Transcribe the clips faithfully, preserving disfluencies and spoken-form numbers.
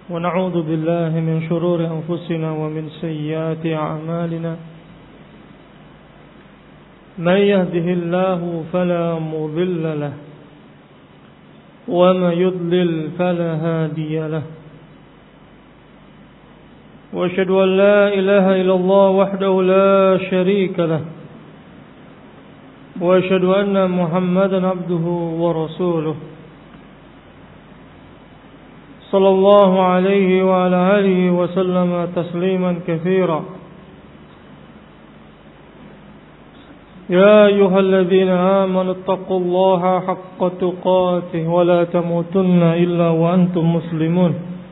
ونعوذ بالله من شرور أنفسنا ومن سيئات أعمالنا من يهده الله فلا مضل له ومن يضلل فلا هادي له وأشهد أن لا إله إلا الله وحده لا شريك له وأشهد أن محمدا عبده ورسوله صلى الله عليه وعلى آله وسلم تسليما كثيرا يا أيها الذين آمنوا اتقوا الله حق تقاته ولا تموتن إلا وأنتم مسلمون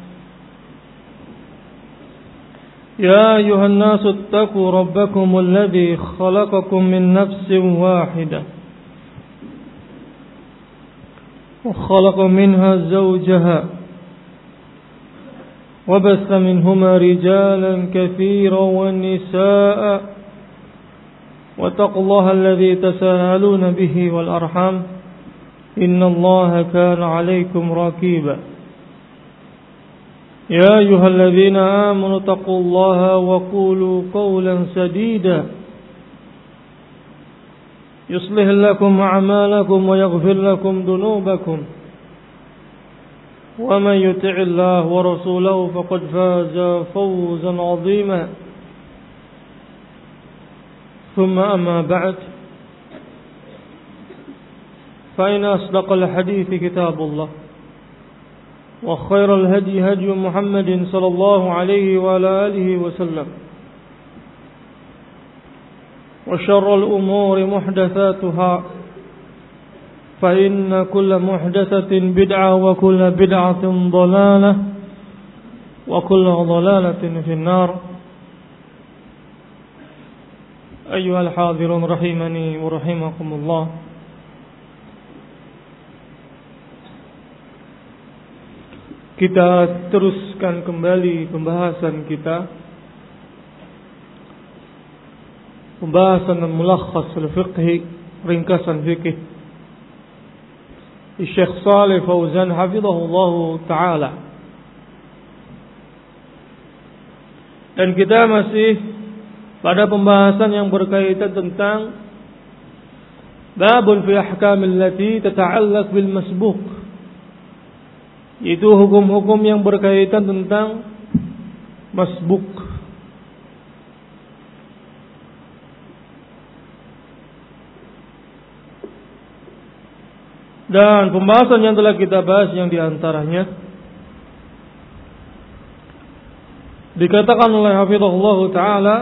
يا أيها الناس اتقوا ربكم الذي خلقكم من نفس واحدة وخلق منها زوجها وبث منهما رجالا كثيرا والنساء واتقوا الله الذي تساءلون به والأرحام إن الله كان عليكم رقيبا يا أيها الذين آمنوا اتقوا الله وقولوا قولا سديدا يصلح لكم أعمالكم ويغفر لكم ذنوبكم ومن يطع الله ورسوله فقد فاز فوزا عظيما ثم أما بعد فإن أصدق الحديث كتاب الله وخير الهدي هدي محمد صلى الله عليه وعلى آله وسلم وشر الأمور محدثاتها فإن كل محدثة بدعة وكل بدعة ضلالة وكل ضلالة في النار أيها الحاضرون رحمني ورحمكم الله. Kita teruskan kembali pembahasan kita, pembahasan mulakhas al-fiqhi, ringkasan fikih Syekh Shalih Fauzan hafizahullah taala. Dan kita masih pada pembahasan yang berkaitan tentang babun fi ahkamil lati tata'allaq bil masbuq, itu hukum-hukum yang berkaitan tentang masbuk. Dan pembahasan yang telah kita bahas yang diantaranya dikatakan oleh hafizahullah ta'ala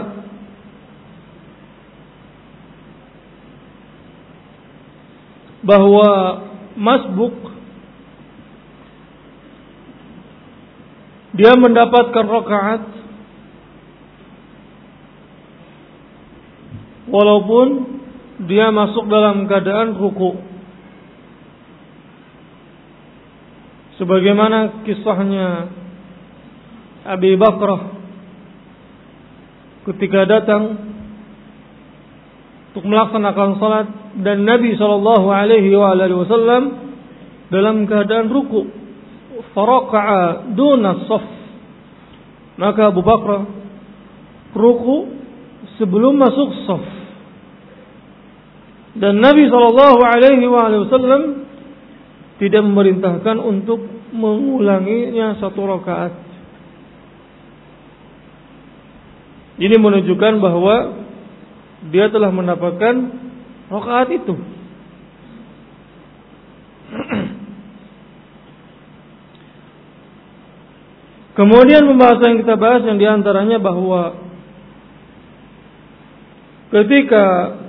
bahwa masbuk dia mendapatkan rakaat walaupun dia masuk dalam keadaan ruku. Sebagaimana kisahnya Abi Bakrah ketika datang untuk melaksanakan salat dan Nabi sallallahu alaihi wasallam dalam keadaan ruku. Faraka'a duna saf, maka Abu Bakar ruku sebelum masuk saf, dan Nabi sallallahu alaihi wasallam tidak memerintahkan untuk mengulanginya satu rakaat. Ini menunjukkan bahwa dia telah mendapatkan rakaat itu. Kemudian pembahasan yang kita bahas yang diantaranya bahwa ketika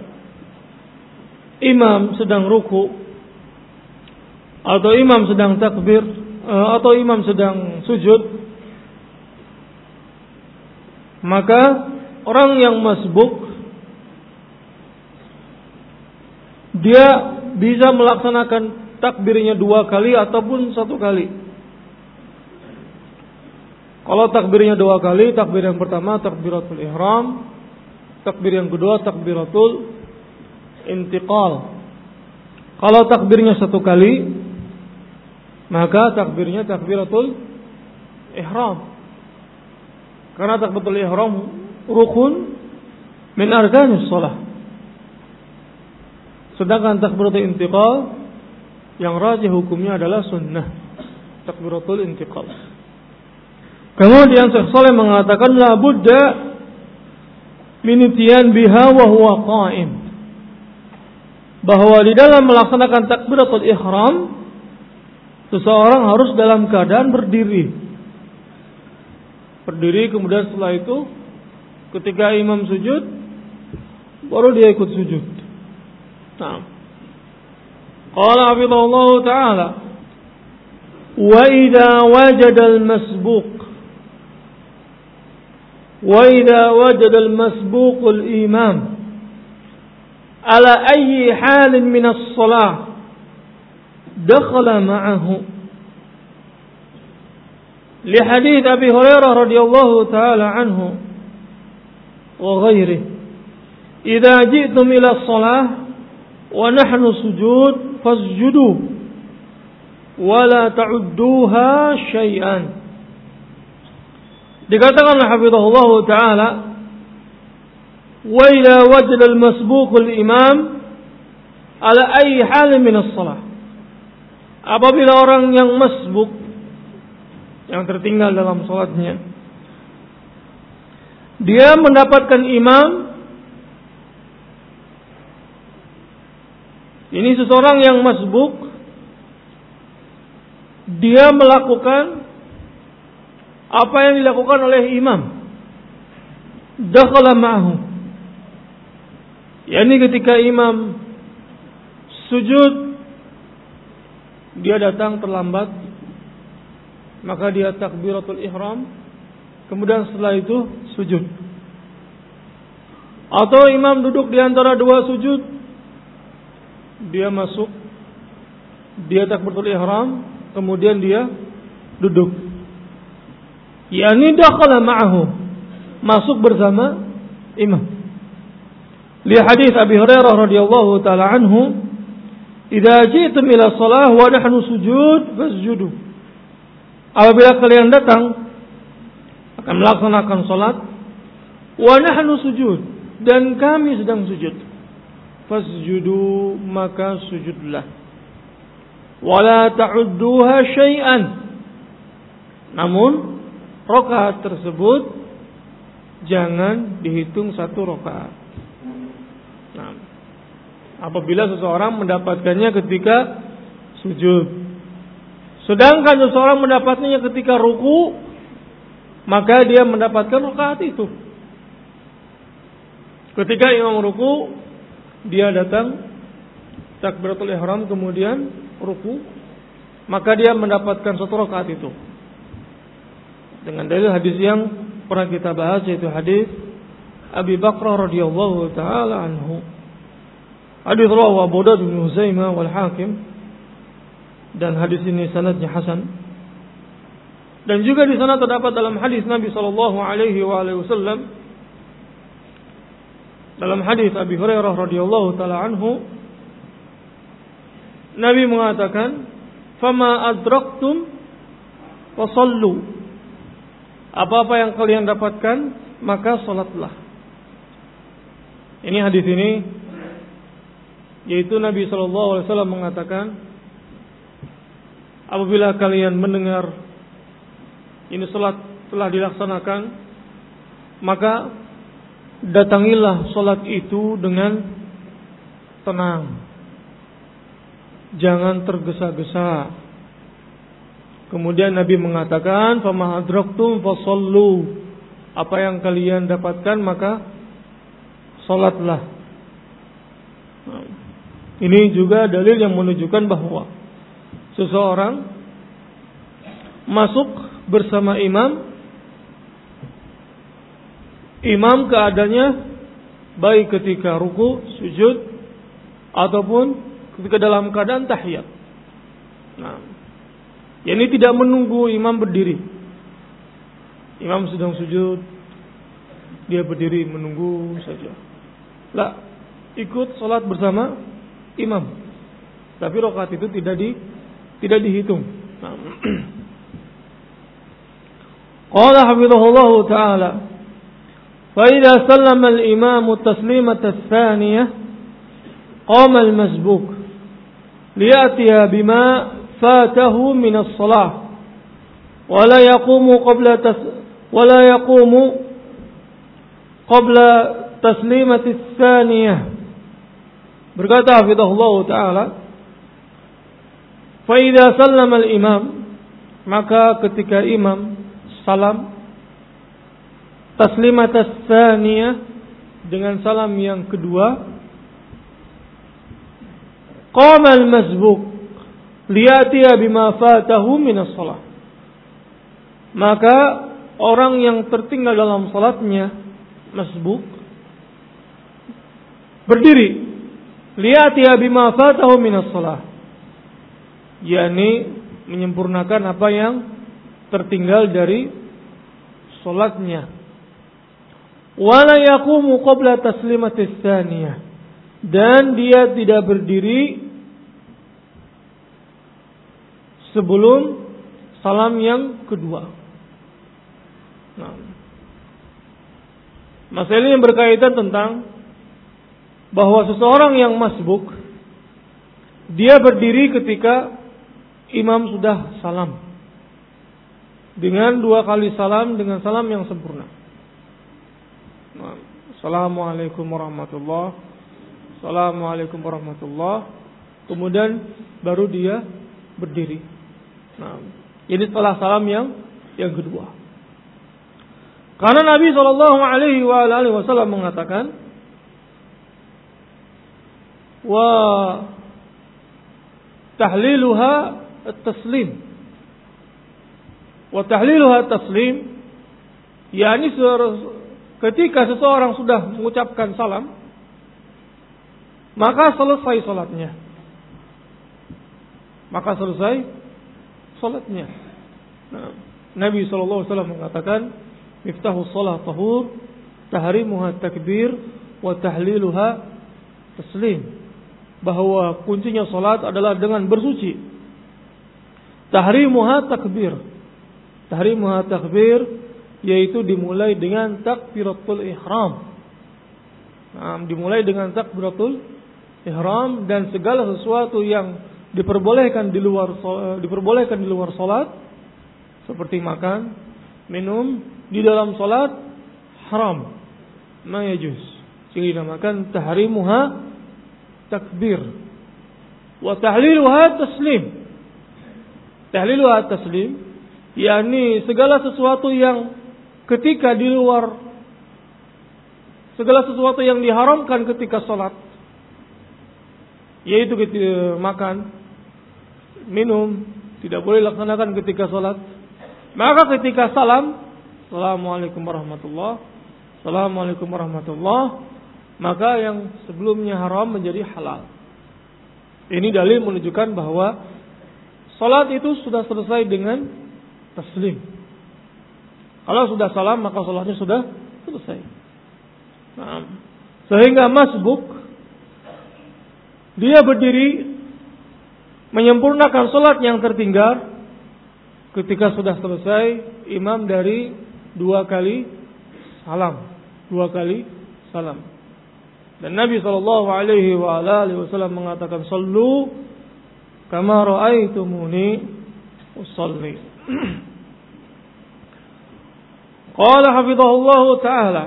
imam sedang ruku atau imam sedang takbir atau imam sedang sujud, maka orang yang masbuk dia bisa melaksanakan takbirnya dua kali ataupun satu kali. Kalau takbirnya dua kali, takbir yang pertama takbiratul ihram, takbir yang kedua takbiratul intiqal. Kalau takbirnya satu kali, maka takbirnya takbiratul ihram. Karena takbiratul ihram rukun min arkanis shalah. Sedangkan takbiratul intiqal yang rajih hukumnya adalah sunnah. Takbiratul intiqal. Kemudian Syekh Shalih mengatakan la budda min ityan biha wa huwa qa'im. Bahwa di dalam melaksanakan takbiratul ihram seseorang harus dalam keadaan berdiri. Berdiri, kemudian setelah itu ketika imam sujud baru dia ikut sujud. Nah, qala hafizahullah ta'ala wa idza wajada al-masbuq wa idza wajada al-masbuq al-imam ala ayyi halin min as-salah dakhala ma'ahu li hadits Abi Hurairah radhiyallahu ta'ala anhu wa ghairihi idza ji'tum ila as-salah wa nahnu sujud fasjudu wa la ta'udduha syai'an. Dikatakan hafizahullah ta'ala wa idza wajada al-masbuq al-imam ala ayyi hal min as-salah. Apabila orang yang masbuk, yang tertinggal dalam salatnya, dia mendapatkan imam, ini seseorang yang masbuk, dia melakukan apa yang dilakukan oleh imam, dakhala ma'ahu, yakni ketika imam sujud dia datang terlambat, maka dia takbiratul ihram, kemudian setelah itu sujud. Atau imam duduk di antara dua sujud, dia masuk, dia takbiratul ihram, kemudian dia duduk. Yani dakhala ma'ahu, masuk bersama imam. Li hadis Abi Hurairah radhiyallahu taala anhu, idza ji'tum ila shalah wa nahnu sujud fasjudu. Apabila kalian datang akan melaksanakan salat wa nahnu sujud, dan kami sedang sujud, fasjudu, maka sujudlah. Wala ta'udduha syai'an, namun rakaat tersebut jangan dihitung satu rakaat. Nah, apabila seseorang mendapatkannya ketika sujud, sedangkan seseorang mendapatkannya ketika ruku, maka dia mendapatkan rakaat itu. Ketika imam ruku, dia datang takbiratul ihram kemudian ruku, maka dia mendapatkan satu rakaat itu. Dengan dalil hadis yang pernah kita bahas, yaitu hadis Abi Bakrah radhiyallahu taala anhu. Hadis rawahu Abu Dawud bin Huzaimah wal Hakim, dan hadis ini sanadnya hasan. Dan juga di sana terdapat dalam hadis Nabi sallallahu alaihi wasallam, dalam hadis Abi Hurairah radhiyallahu taala anhu, Nabi mengatakan, "Fama adraktum fasallu." Apa-apa yang kalian dapatkan, maka salatlah. Ini hadis ini, yaitu Nabi sallallahu alaihi wasallam mengatakan, apabila kalian mendengar ini salat telah dilaksanakan, maka datangilah salat itu dengan tenang, jangan tergesa-gesa. Kemudian Nabi mengatakan, "Fama adraktum fasallu." Apa yang kalian dapatkan maka salatlah. Nah, ini juga dalil yang menunjukkan bahwa seseorang masuk bersama imam, imam keadaannya baik ketika ruku, sujud, ataupun ketika dalam keadaan tahiyat. Nah, ini tidak menunggu imam berdiri. Imam sedang sujud, dia berdiri menunggu saja. Lah, ikut salat bersama imam. Tapi rakaat itu tidak di tidak dihitung. Nah. Qala hafizahullahu ta'ala, fa idza sallama al-imamu taslimata ats-tsaniyah qama al-masbuk liyatiya bima fatahu min as-shalah wa la yaqumu qabla tas wa la yaqumu qabla taslimati ats-tsaniyah. Berkata hafizahullahu ta'ala, fa idza sallama al-imam, maka ketika imam salam taslimat ats-tsaniyah, dengan salam yang kedua, qama al-masbuk liyatiya bima fatahu min as-shalah, maka orang yang tertinggal dalam salatnya, masbuk, berdiri liyatiya bima fatahu min as-shalah, yakni menyempurnakan apa yang tertinggal dari salatnya. Wala yaqumu qabla taslimatis tsaniyah, dan dia tidak berdiri sebelum salam yang kedua. Nah, masalah ini yang berkaitan tentang bahwa seseorang yang masbuk, dia berdiri ketika imam sudah salam, dengan dua kali salam, dengan salam yang sempurna. Nah, Assalamualaikum warahmatullah, Assalamualaikum warahmatullah, kemudian baru dia berdiri. Nah, ini setelah salam yang yang kedua. Karena Nabi shallallahu alaihi wasallam mengatakan, wa tahliluha at-taslim, wa tahliluha at-taslim, yakni ketika seseorang sudah mengucapkan salam, maka selesai salatnya. Maka selesai salatnya. Nah, Nabi sallallahu alaihi wasallam mengatakan, miftahus shalah tahur, tahrimuha takbir, wa tahliluha taslim, bahwa kuncinya salat adalah dengan bersuci. Tahrimuha takbir, tahrimuha takbir, yaitu dimulai dengan takbiratul ihram. Nah, dimulai dengan takbiratul ihram, dan segala sesuatu yang diperbolehkan di luar diperbolehkan di luar salat, seperti makan, minum di dalam salat, haram, ma yajuz. Jadi dinamakan tahrimuha takbir, wa tahliluha taslim. Tahliluha taslim, yakni segala sesuatu yang ketika di luar, segala sesuatu yang diharamkan ketika salat, yaitu ketika makan, minum, tidak boleh laksanakan ketika salat. Maka ketika salam, Assalamualaikum warahmatullah, Assalamualaikum warahmatullah, maka yang sebelumnya haram menjadi halal. Ini dalil menunjukkan bahwa salat itu sudah selesai dengan taslim. Kalau sudah salam, maka salatnya sudah selesai. Nah, sehingga masbuk, dia berdiri menyempurnakan salat yang tertinggal ketika sudah selesai imam dari dua kali salam, dua kali salam. Dan Nabi sallallahu alaihi wasallam mengatakan, "Shallu kama ra'aitumuni usalli." Qala hafizahullahu ta'ala,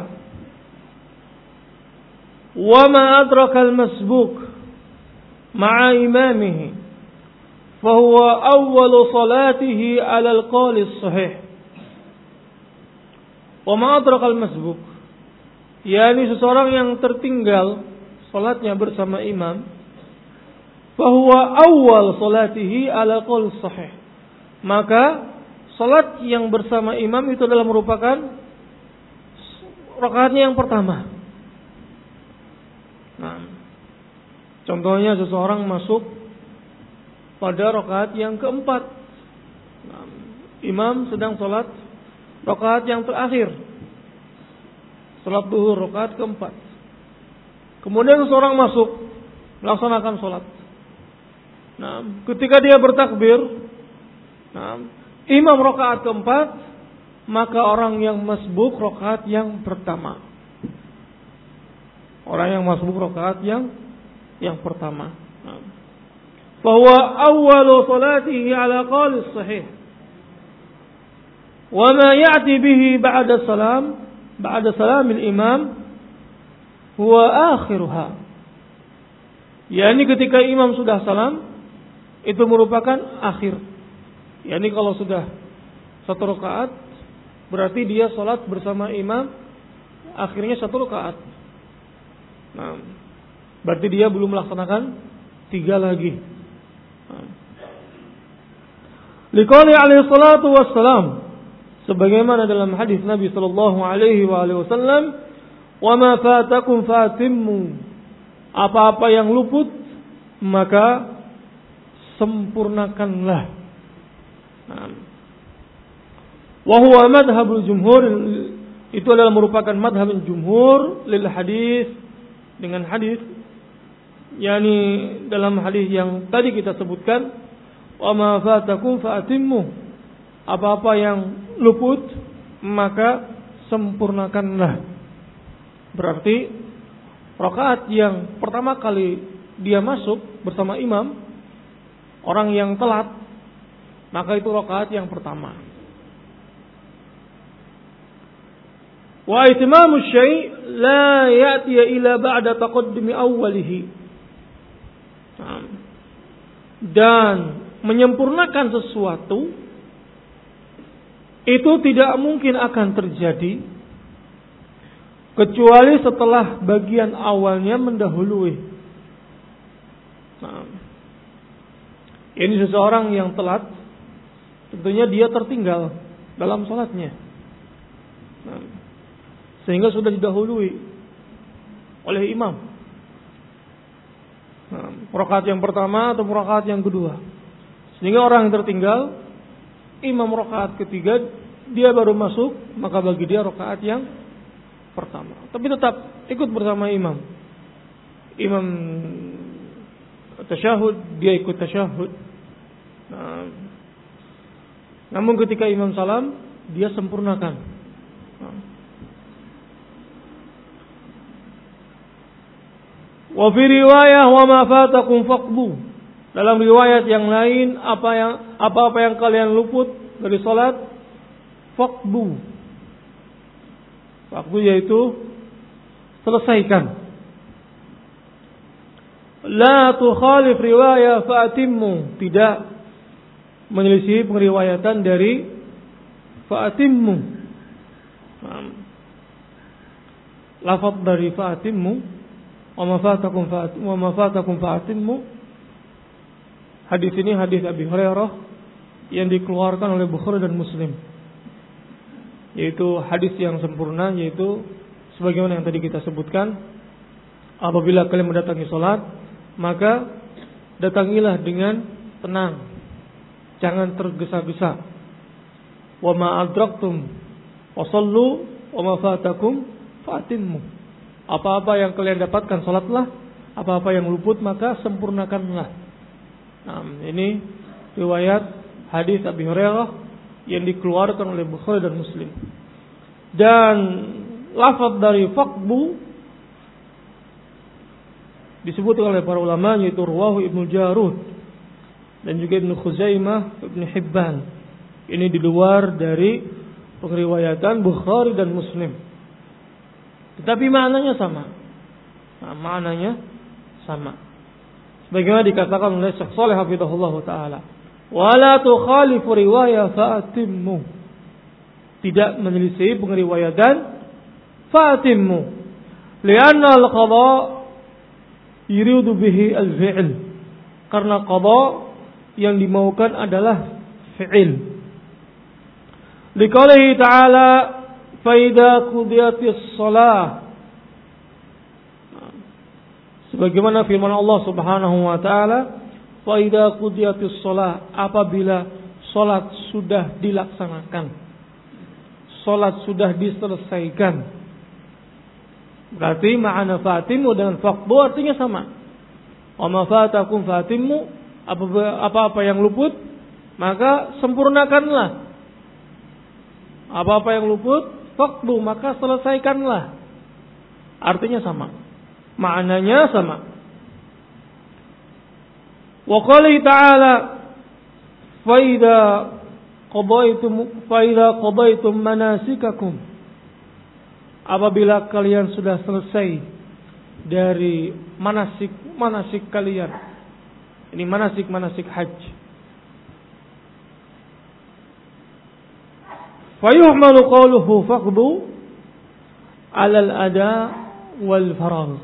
"Wa ma adraka al-masbuk ma'a imamihi fa huwa awwalu salatihi 'ala al-qawl as-sahih." Wa ma adraka al-masbuk, yakni seseorang yang tertinggal salatnya bersama imam, fa huwa awwal salatihi 'ala al-qawl as-sahih, maka salat yang bersama imam itu adalah merupakan rakaatnya yang pertama. Nah, contohnya seseorang masuk pada rakaat yang keempat. Nah, imam sedang salat rakaat yang terakhir, salat duhur rakaat keempat. Kemudian seseorang masuk melaksanakan salat. Nah, ketika dia bertakbir, nah, imam rakaat keempat, maka orang yang masbuk rakaat yang pertama. Orang yang masbuk rakaat yang yang pertama. Fahuwa awwalu salatihi ala qauli sahih. Wa ma ya'ti bihi ba'da salam, ba'da salam al-imam huwa akhiruha. Yani ketika imam sudah salam, itu merupakan akhir. Yani kalau sudah satu rakaat, berarti dia salat bersama imam akhirnya satu rakaat. Nah, berarti dia belum melaksanakan tiga lagi. Nah. Liqauli alaihi salatu wassalam, sebagaimana dalam hadis Nabi sallallahu alaihi wasallam, "Wa ma fatakum fatimmu." Apa-apa yang luput maka sempurnakanlah. Nah. Wa huwa madhhabul jumhur, itu adalah merupakan madhab jumhur lil hadis, dengan hadis, yakni dalam hadis yang tadi kita sebutkan, wa ma fatakum faatimmu, apa-apa yang luput maka sempurnakanlah. Berarti rakaat yang pertama kali dia masuk bersama imam, orang yang telat, maka itu rakaat yang pertama. Wa itimamu syai' la ya'ti ila ba'da taqaddumi awwalihi. Dan menyempurnakan sesuatu itu tidak mungkin akan terjadi kecuali setelah bagian awalnya mendahului. Nah, ini seseorang yang telat, tentunya dia tertinggal dalam salatnya. Nah, sehingga sudah didahului oleh imam. Nah, rakaat yang pertama atau rakaat yang kedua. Sehingga orang yang tertinggal, imam rakaat ketiga, dia baru masuk, maka bagi dia rakaat yang pertama. Tapi tetap ikut bersama imam. Imam tasyahud, dia ikut tasyahud. Nah, namun ketika imam salam, dia sempurnakan. Nah. Wa fi riwayah wa ma fatakum faqbu. Dalam riwayat yang lain, apa yang apa-apa yang kalian luput dari salat, faqbu. Faqbu yaitu selesaikan. La tukhalif riwayah fa'atimmu, tidak menyelisih pengriwayatan dari fa'atimmu. Lafaz dari fa'atimmu, wa ma fatakum fa'atimmu, wa ma fatakum fa'atimmu. Hadis ini hadis Abi Hurairah yang dikeluarkan oleh Bukhari dan Muslim, yaitu hadis yang sempurna, yaitu sebagaimana yang tadi kita sebutkan, apabila kalian mendatangi salat, maka datangilah dengan tenang, jangan tergesa-gesa. Wa ma adraktum wasallu wa ma fatakum fa'atimmu. Apa-apa yang kalian dapatkan salatlah, apa-apa yang luput maka sempurnakanlah. Nah, ini riwayat hadis Abi Hurairah yang dikeluarkan oleh Bukhari dan Muslim. Dan lafaz dari faqbu disebutkan oleh para ulama, yaitu rawahu Ibnu Jarud dan juga Ibnu Khuzaimah, Ibnu Hibban. Ini di luar dari pengriwayatan Bukhari dan Muslim. Tetapi maknanya sama. Nah, maknanya sama. Sebagaimana dikatakan oleh Syekh Shalih hafizahullah taala, "Wala tukhalifu riwayah fa'atimmu." Tidak menyelisih pengriwayatan fa'atimmu. Lianna al-qadha yuridu bihi al-fi'l. Karena qadha yang dimaukan adalah fi'il. Liqaulihi ta'ala, fa idza qudiyatis shalah. Sebagaimana firman Allah Subhanahu wa taala, fa idza qudiyatis shalah, apabila salat sudah dilaksanakan, salat sudah diselesaikan. Berarti ma'ana fatimu dengan faqdu artinya sama. Wa ma fatakum fatimu, apa-apa yang luput maka sempurnakanlah. Apa-apa yang luput, faqdu, maka selesaikanlah. Artinya sama. Maknanya sama. Wa qala ta'ala fa idza qadaitum fa idza qadaitum manasikakum. Apabila kalian sudah selesai dari manasik-manasik kalian. Ini manasik-manasik haji. Fa yuhmalu qawluhu faqdu 'ala al-ada wal faragh.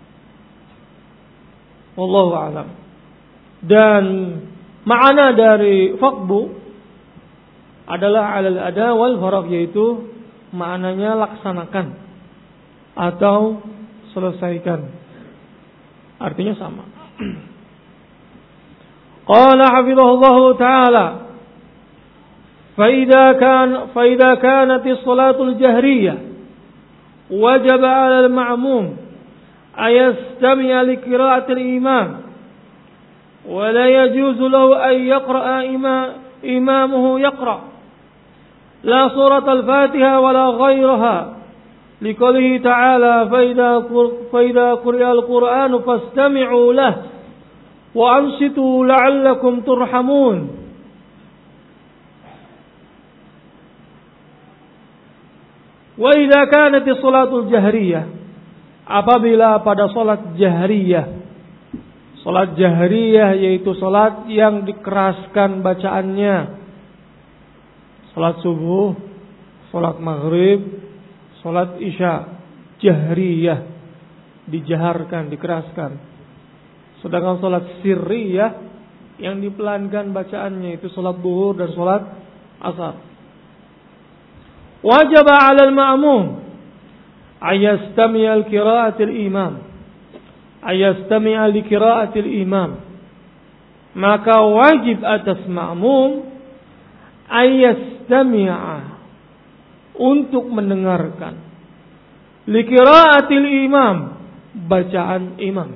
Wallahu a'lam. Dan makna dari faqdu adalah 'ala al-ada wal faragh, yaitu maknanya laksanakan atau selesaikan. Artinya sama. Qala hafizahullahu ta'ala فإذا كان فإذا كانت الصلاة الجهرية وجب على المأموم أن يستمع لقراءة الإمام ولا يجوز له أن يقرأ إمامه يقرأ لا سورة الفاتحة ولا غيرها لقوله تعالى فإذا فإذا قرئ القرآن فاستمعوا له وأنصتوا لعلكم ترحمون. Wa idza kanat sholatul jahriyah, apabila pada salat jahriyah. Salat jahriyah yaitu salat yang dikeraskan bacaannya. Salat subuh, salat maghrib, salat isya, jahriyah, dijaharkan, dikeraskan. Sedangkan salat sirriyah yang dipelankan bacaannya itu salat zuhur dan salat asar. Wajib 'ala al-ma'mum ayastami' al-qira'at al-imam ayastami' li qira'at al-imam, maka wajib atas ma'mum ayastami'a, untuk mendengarkan, li qira'at al-imam, bacaan imam.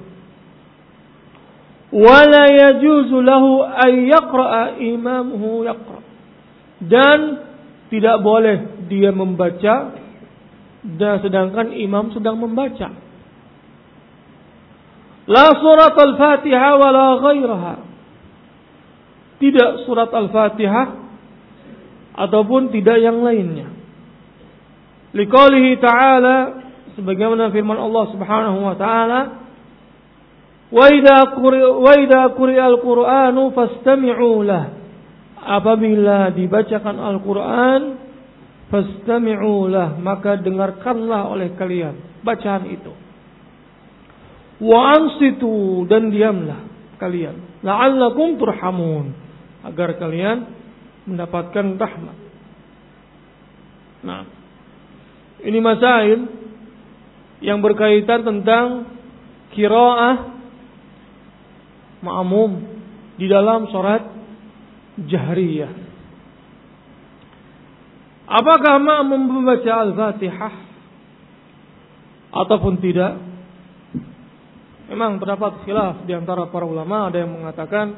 Wala yajuzu lahu an yaqra'a imamuhu yaqra', dan tidak boleh dia membaca dan sedangkan imam sedang membaca. La surat al-Fatihah wa la ghairaha, tidak surat al-Fatihah ataupun tidak yang lainnya. Liqaulihi ta'ala, sebagaimana firman Allah Subhanahu wa ta'ala, wa idza quri'a wa idza quri'a al-Qur'anu fastami'u lahu, apabila dibacakan Al-Quran, fastami'u lah, maka dengarkanlah oleh kalian bacaan itu. Wa ansitu, dan diamlah kalian. La'allakum turhamun, agar kalian mendapatkan rahmat. Nah, ini masail yang berkaitan tentang qiraah ma'mum di dalam salat jahriyah. Apakah ma'mum membaca Al-Fatihah ataupun tidak? Memang terdapat khilaf di antara para ulama. Ada yang mengatakan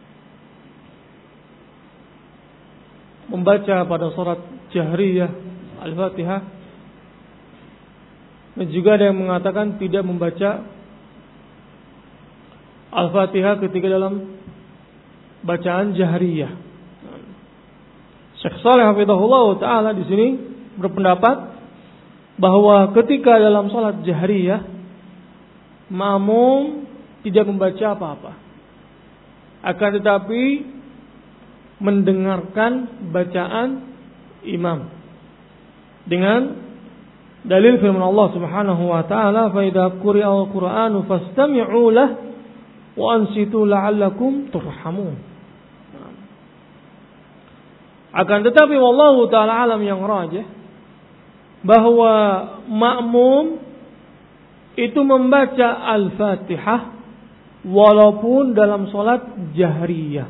membaca pada salat jahriyah Al-Fatihah, dan juga ada yang mengatakan tidak membaca Al-Fatihah ketika dalam bacaan jahriyah. Syekh Shalih hafizahullah taala di sini berpendapat bahwa ketika dalam salat jahriyah, ma'mum tidak membaca apa-apa, akan tetapi mendengarkan bacaan imam dengan dalil firman Allah Subhanahu wa taala, fa idza quri'a al-Qur'anu fastami'u lahu wa ansitu la'allakum turhamun. Akan tetapi wallahu ta'ala alam, yang rajih bahwa ma'mum itu membaca Al-Fatihah walaupun dalam salat jahriyah.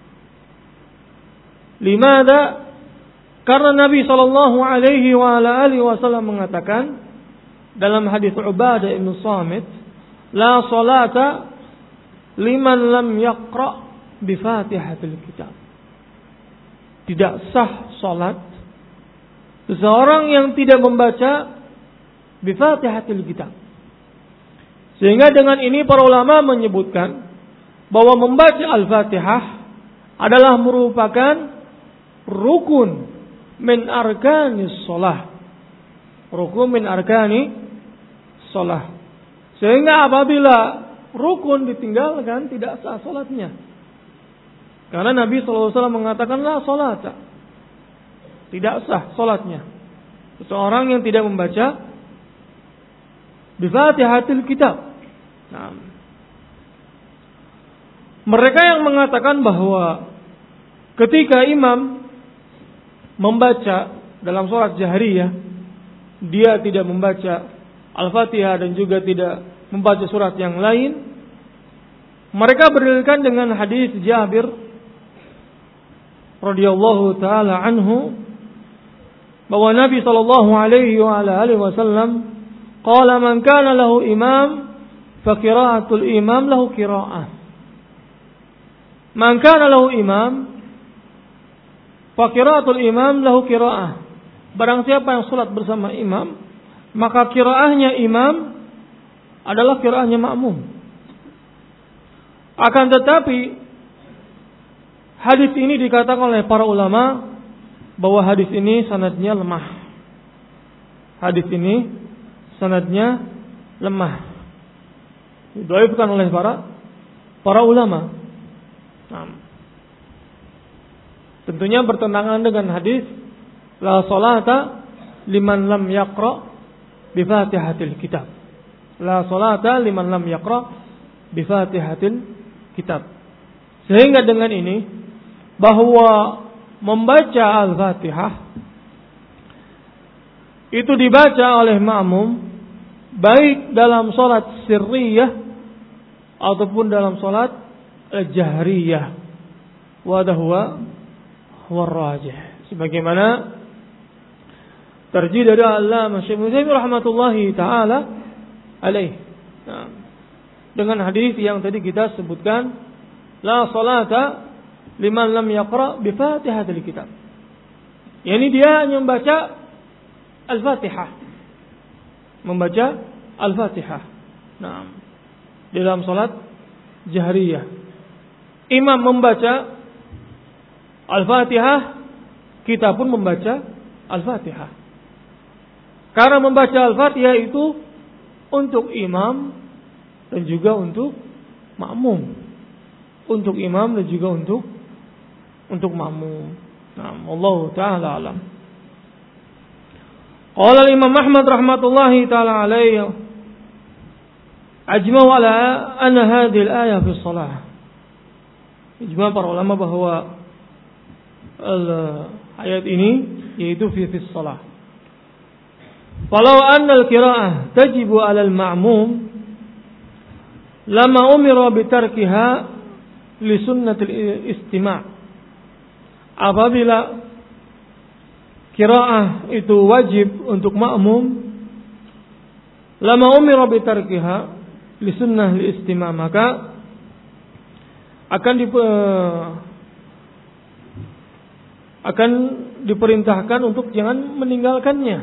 Limada? Karena Nabi sallallahu alaihi wa ala alihi wasallam mengatakan dalam hadis Ubadah bin Samit, la salata liman lam yaqra bi Fatihatil kitab. Tidak sah salat seseorang yang tidak membaca bi-Fatihatil kitab. Sehingga dengan ini para ulama menyebutkan bahwa membaca Al-Fatihah adalah merupakan rukun min arkanis shalah. Rukun min arkani shalah. Sehingga apabila rukun ditinggalkan tidak sah salatnya. Karena Nabi sallallahu alaihi wasallam mengatakan la salata. Tidak sah salatnya seseorang yang tidak membaca bi-Fatihatil kitab. Nah, mereka yang mengatakan bahwa ketika imam membaca dalam sholat jahriyah, dia tidak membaca Al-Fatihah dan juga tidak membaca surat yang lain, mereka berdalilkan dengan hadis Jabir radhiyallahu taala anhu bahwa Nabi sallallahu alaihi wa alihi wasallam qala man kana lahu imam fa qira'atul imam lahu qira'ah. Man kana lahu imam fa qira'atul imam lahu qira'ah. Barang siapa yang salat bersama imam, maka qira'ahnya imam adalah qira'ahnya makmum. Akan tetapi hadis ini dikatakan oleh para ulama bahwa hadis ini sanadnya lemah. Hadis ini sanadnya lemah, didhaifkan oleh para para ulama. Nah, tentunya bertentangan dengan hadis la salata liman lam yaqra bi Fatihatil kitab. La salata liman lam yaqra bi Fatihatil kitab. Sehingga dengan ini bahwa membaca Al-Fatihah itu dibaca oleh makmum baik dalam salat sirriyah ataupun dalam salat jahriyah. Wa huwa huwa rajih. Sebagaimana terjih dari Allamah Syekh Utsaimin rahmatullahi taala alaih. Nah, dengan hadis yang tadi kita sebutkan, la salata liman lam yaqra bi Fatihatil kitab. Yani dia hanya membaca Al-Fatihah. Membaca Al-Fatihah. Nah, di dalam salat jahriyah. Imam membaca Al-Fatihah, kita pun membaca Al-Fatihah. Karena membaca Al-Fatihah itu untuk imam dan juga untuk makmum. Untuk imam dan juga untuk untuk makmum. Nah, Allah taala alam. Qala Imam Ahmad rahmatullahi taala alaihi ajma'u ala anna hadhihi al-ayah fi shalah. Ijma' para ulama bahwa ayat ini yaitu fi fi shalah. Falau anna al-qira'ah tajibu 'ala al-ma'mum lama umira bi tarkiha li sunnatil istima'. Apabila qiraah itu wajib untuk makmum, lama umira bi tarkiha li sunnah li istima', maka akan di, akan diperintahkan untuk jangan meninggalkannya.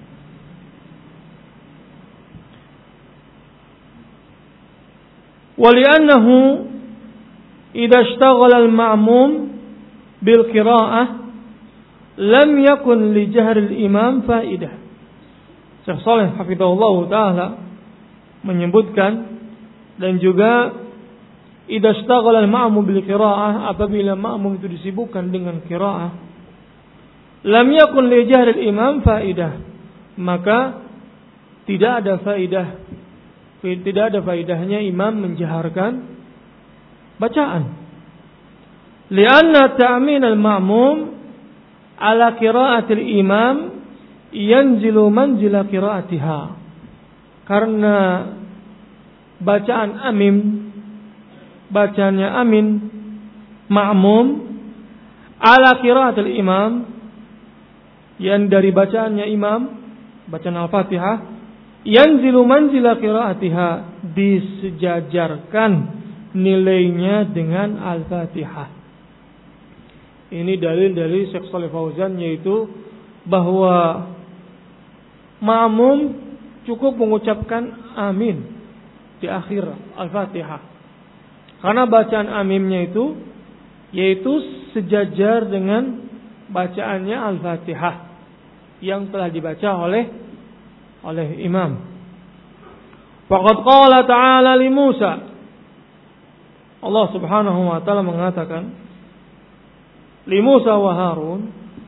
Wali'annahu idza ishtaghala al-ma'mum bil qira'ah lam yakun li jahril imam faidah. Syekh Shalih hafizahullah taala menyebutkan dan juga idza ishtaghala al-ma'mum bil qira'ah, apabila makmum itu disibukkan dengan qira'ah, lam yakun li jahril imam faidah, maka tidak ada faidah tidak ada faidahnya imam menjaharkan bacaan. Lianna ta'min al-ma'mum ala qira'atil imam yanzilu manzila qira'atiha. Karena bacaan amim, bacaannya amin ma'mum ala qira'atil imam, yang dari bacaannya imam, bacaan Al-Fatihah, yanzilu manzila qira'atiha, disejajarkan nilainya dengan Al-Fatihah. Ini dalil dari Syekh Shalih Fauzan, yaitu bahwa ma'mum cukup mengucapkan amin di akhir Al-Fatihah. Karena bacaan aminnya itu yaitu sejajar dengan bacaannya Al-Fatihah yang telah dibaca oleh oleh imam. Faqad qala ta'ala li Musa, Allah Subhanahu wa taala mengatakan li Musa wa Harun,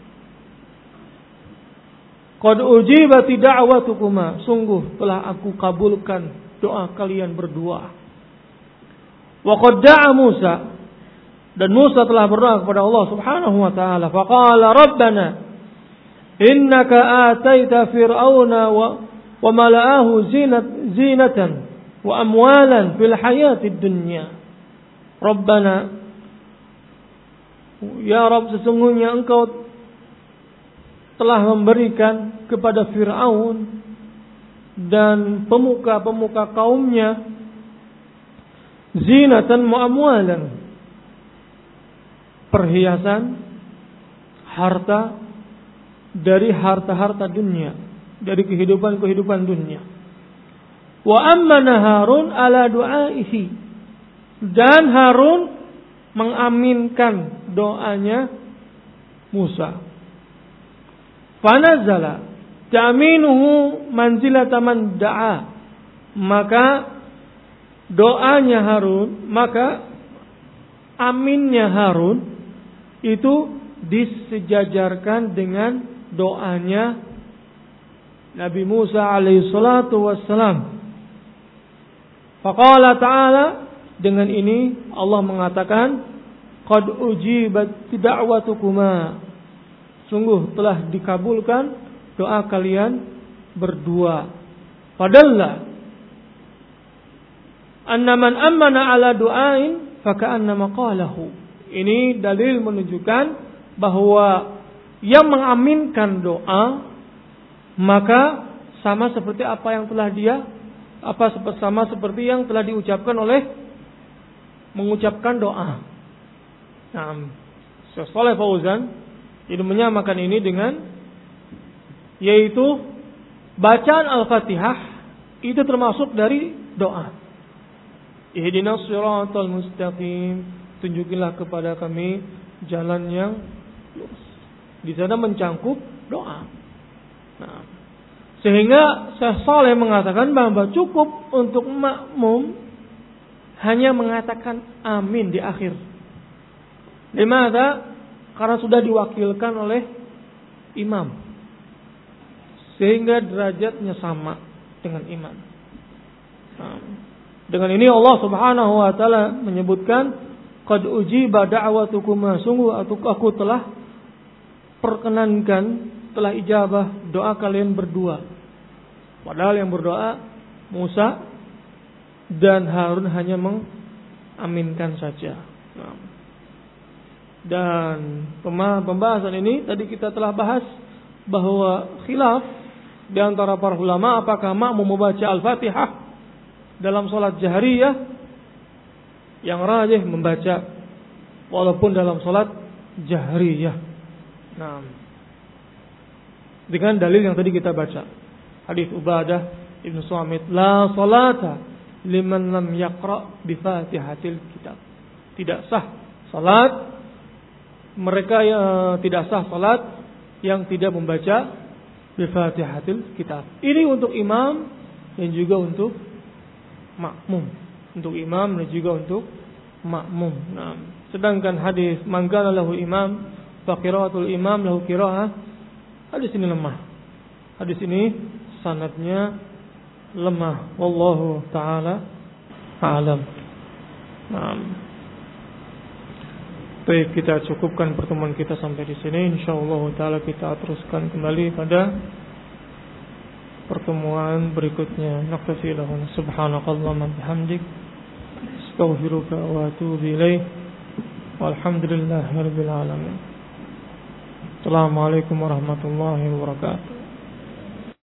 qad ujibati da'watukuma, sungguh telah aku kabulkan doa kalian berdua. Wa qad da'a Musa, dan Musa telah berdoa kepada Allah Subhanahu wa taala, faqala rabbana innaka ataita fir'auna wa wa mala'ahu zinat zinatan wa amwalan fil hayatid dunya. Rabbana, ya Rabb, sesungguhnya engkau telah memberikan kepada Fir'aun dan pemuka-pemuka kaumnya zinatan wa amwalan, perhiasan, harta dari harta-harta dunia, dari kehidupan-kehidupan dunia. Wa ammana Harun ala du'aihi, dan Harun mengaminkan doanya Musa. Fanazala ta'minuhu manzilata man da'a, maka doanya Harun, maka aminnya Harun itu disejajarkan dengan doanya Nabi Musa alaihi salatu wassalam. Faqala ta'ala, dengan ini Allah mengatakan qad ujibat da'watukuma, sungguh telah dikabulkan doa kalian berdua. Padahal anna man amana ala du'ain faka'annama qalahu. Ini dalil menunjukkan bahwa yang mengaminkan doa maka sama seperti apa yang telah dia apa sama seperti yang telah diucapkan oleh mengucapkan doa. Nah, Syekh Shalih Fauzan ini menyamakan ini dengan yaitu bacaan Al-Fatihah itu termasuk dari doa. Ihdinas siratal mustaqim, tunjukilah kepada kami jalan yang lurus. Di sana mencangkup doa. Nah, sehingga Syekh Shalih mengatakan bahwa cukup untuk makmum hanya mengatakan amin di akhir. Dimana? Karena sudah diwakilkan oleh imam, sehingga derajatnya sama dengan imam. Nah, dengan ini Allah Subhanahu wa taala menyebutkan qad ujiba da'watukuma, sungguh aku telah perkenankan, telah ijabah doa kalian berdua. Padahal yang berdoa Musa dan Harun hanya mengaminkan saja. Nah, dan pembahasan ini tadi kita telah bahas bahwa khilaf di antara para ulama apakah makmum membaca Al-Fatihah dalam salat jahriyah. Yang rajih membaca walaupun dalam salat jahriyah. Nah, dengan dalil yang tadi kita baca, hadis Ubadah Ibnu Samit, la salata liman lam yaqra bi Fatihatil kitab. Tidak sah salat mereka yang tidak sah salat yang tidak membaca bi Fatihatil kitab. Ini untuk imam dan juga untuk makmum. Untuk imam dan juga untuk makmum. Nah, sedangkan hadis man kana lahu imam fa qiraatul imam lahu qiraah, hadis ini lemah. Hadis ini sanadnya lemah. Wallahu taala a'lam. Nah, baik, kita cukupkan pertemuan kita sampai di sini. Insyaallah taala kita teruskan kembali pada pertemuan berikutnya. Naqtafi lahu subhanakallahumma bihamdik astaghfiruka wa atubu ilaik. Walhamdulillahirabbil alamin. Assalamualaikum warahmatullahi wabarakatuh.